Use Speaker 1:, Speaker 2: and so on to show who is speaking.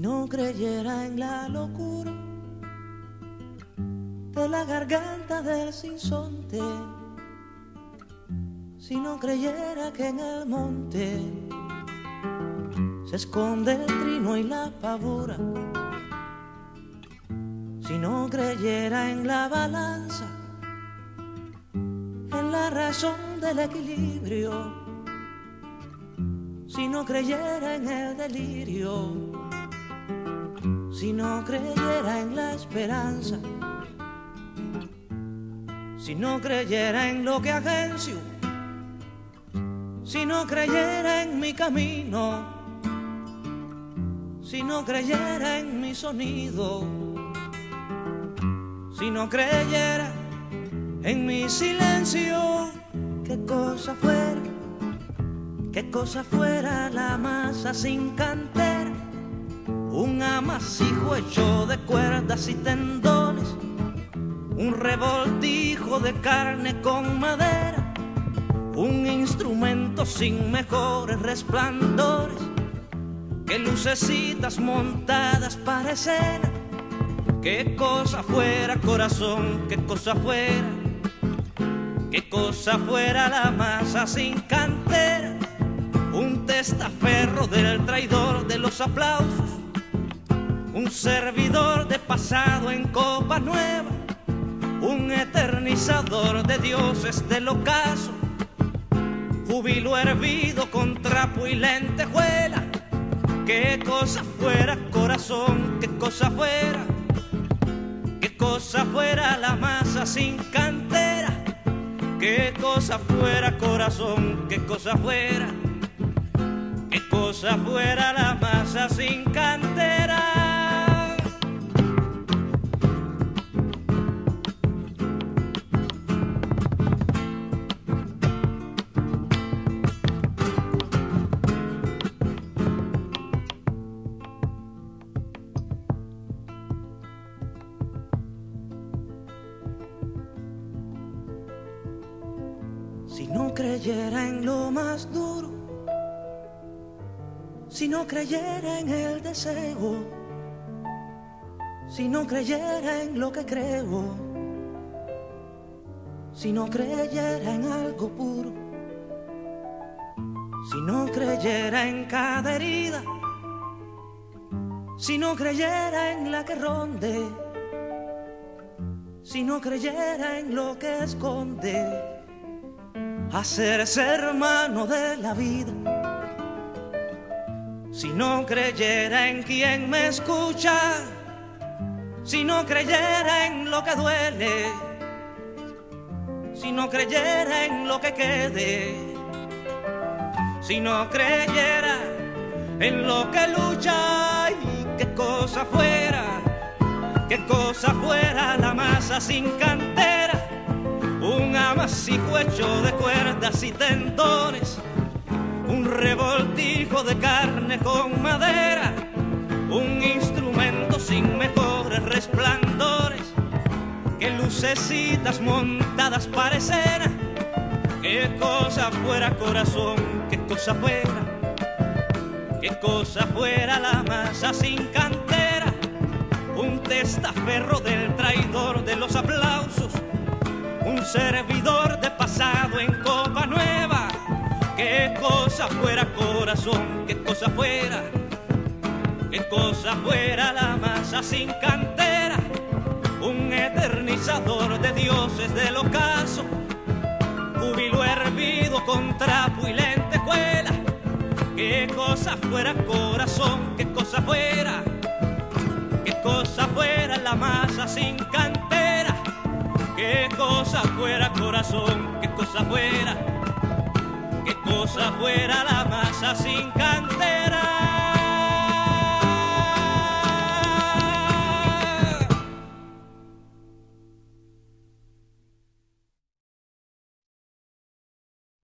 Speaker 1: no creyera en la locura de la garganta del sinsonte, si no creyera que en el monte se esconde el trino y la pavura, si no creyera en la balanza, en la razón del equilibrio, si no creyera en el delirio, si no creyera en la esperanza, si no creyera en lo que agencio, si no creyera en mi camino, si no creyera en mi sonido, si no creyera en mi silencio, qué cosa fuera la masa sin cantera, un amasijo hecho de cuerdas y tendones, un revoltijo de carne con madera, un instrumento sin mejores resplandores que lucecitas montadas para escena. Qué cosa fuera, corazón, qué cosa fuera la masa sin cantera, un testaferro del traidor de los aplausos, un servidor de pasado en copa nueva, un eternizador de dioses del ocaso, júbilo hervido con trapo y lentejuela. Qué cosa fuera, corazón, qué cosa fuera la masa sin cantera, qué cosa fuera, corazón, qué cosa fuera la masa sin cantera. Si no creyera en lo más duro, si no creyera en el deseo, si no creyera en lo que creo, si no creyera en algo puro, si no creyera en cada herida, si no creyera en la que ronde, si no creyera en lo que esconde, hacerse hermano de la vida, si no creyera en quien me escucha, si no creyera en lo que duele, si no creyera en lo que quede, si no creyera en lo que lucha, y qué cosa fuera la masa sin cantera, un amasijo hecho de cuerdas y tendones, un revoltijo de carne con madera, un instrumento sin mejores resplandores que lucecitas montadas para escena. Qué cosa fuera, corazón, qué cosa fuera la masa sin cantera, un testaferro del traidor de los aplausos, un servidor de pasado en copa nueva. Qué cosa fuera, corazón, qué cosa fuera la masa sin cantera, un eternizador de dioses del ocaso, júbilo hervido con trapo y lentejuela. Qué cosa fuera, corazón, qué cosa fuera la masa sin cantera, qué cosa fuera, corazón, qué cosa fuera la masa sin cantera.